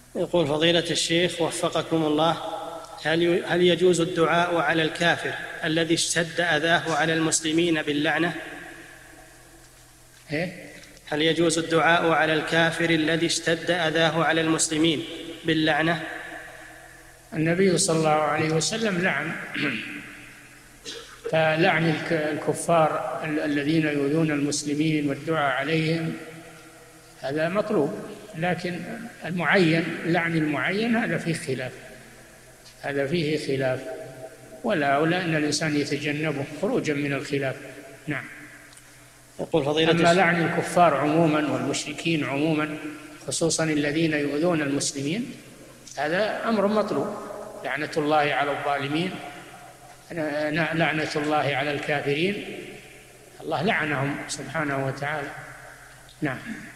يقول فضيلة الشيخ وفقكم الله، هل يجوز الدعاء على الكافر الذي اشتد أذاه على المسلمين باللعنة؟ هل يجوز الدعاء على الكافر الذي اشتد أذاه على المسلمين باللعنة؟ النبي صلى الله عليه وسلم لعن، فلعن الكفار الذين يؤذون المسلمين والدعاء عليهم هذا مطلوب، لكن المعين، لعن المعين هذا فيه خلاف، ولا أولى أن الإنسان يتجنبه خروجا من الخلاف. نعم. يقول فضيلة أما لعن الكفار عموما والمشركين عموما خصوصا الذين يؤذون المسلمين هذا أمر مطلوب، لعنة الله على الظالمين، لعنة الله على الكافرين، الله لعنهم سبحانه وتعالى. نعم.